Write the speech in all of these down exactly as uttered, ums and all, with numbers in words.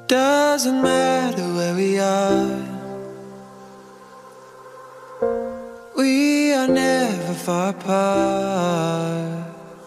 Doesn't matter where we are, we are never far apart.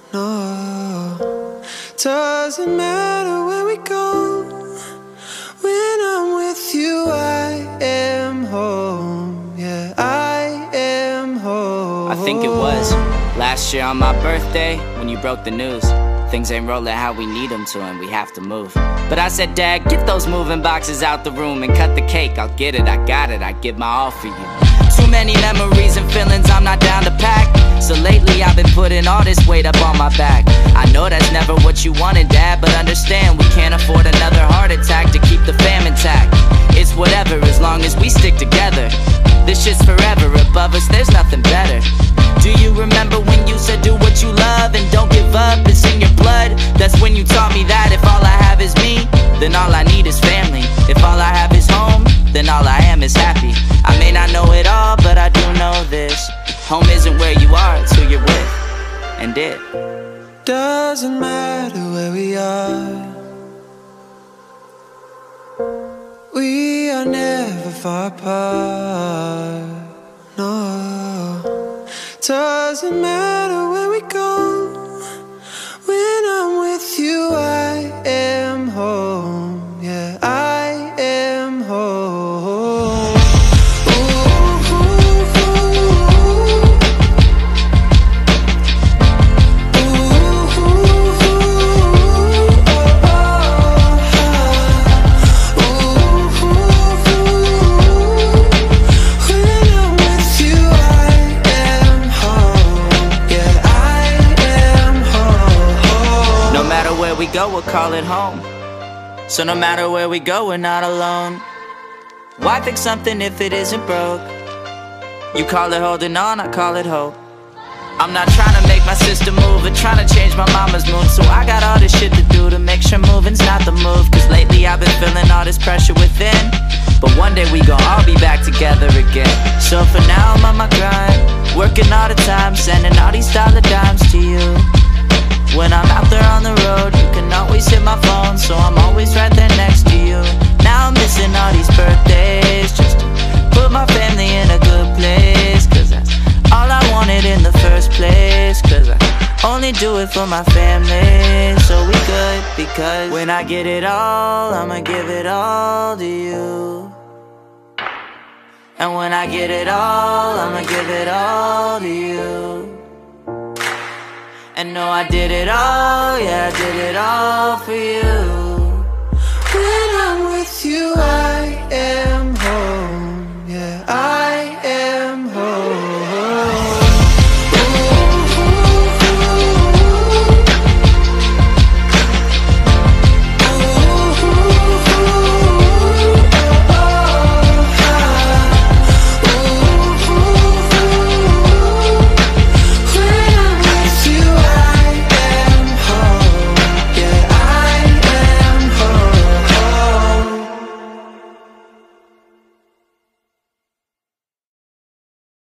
No, doesn't matter where we go, when I'm with you I am home. Yeah, I am home. I think it was last year on my birthday when you broke the news. Things ain't rolling how we need them to, and we have to move. But I said, Dad, get those moving boxes out the room and cut the cake. I'll get it, I got it, I give my all for you. Too many memories and feelings I'm not down to pack. So lately I've been putting all this weight up on my back. I know that's never what you wanted, Dad, but understand we can't afford another heart attack to keep the fam intact. It's whatever, as long as we stick together. This shit's forever, above us there's nothing better. Do you remember when you said do what you love and don't give up, it's in your blood? That's when you taught me that if all I have is me, then all I need is family. If all I have is home, then all I am is happy. I may not know it all, but I do know this: home isn't where you are, it's who you're with. And it doesn't matter where we are, we are never far apart. No, doesn't matter where we go, when I'm with you I am home. Yeah, I am home. Ooh, ooh, we go, we'll call it home. So no matter where we go, we're not alone. Why fix something if it isn't broke? You call it holding on, I call it hope. I'm not trying to make my sister move or trying to change my mama's mood, so I got all this shit to do to make sure moving's not the move. Cause lately I've been feeling all this pressure within, but one day we gon' all be back together again. So for now I'm on my grind, working all the time, sending all these dollar dimes to you. When I'm out there on the road, you can always hit my phone, so I'm always right there next to you. Now I'm missing all these birthdays, just to put my family in a good place. Cause that's all I wanted in the first place. Cause I only do it for my family, so we good. Because when I get it all, I'ma give it all to you. And when I get it all, I'ma give it all to you. And no, I did it all, yeah, I did it all for you.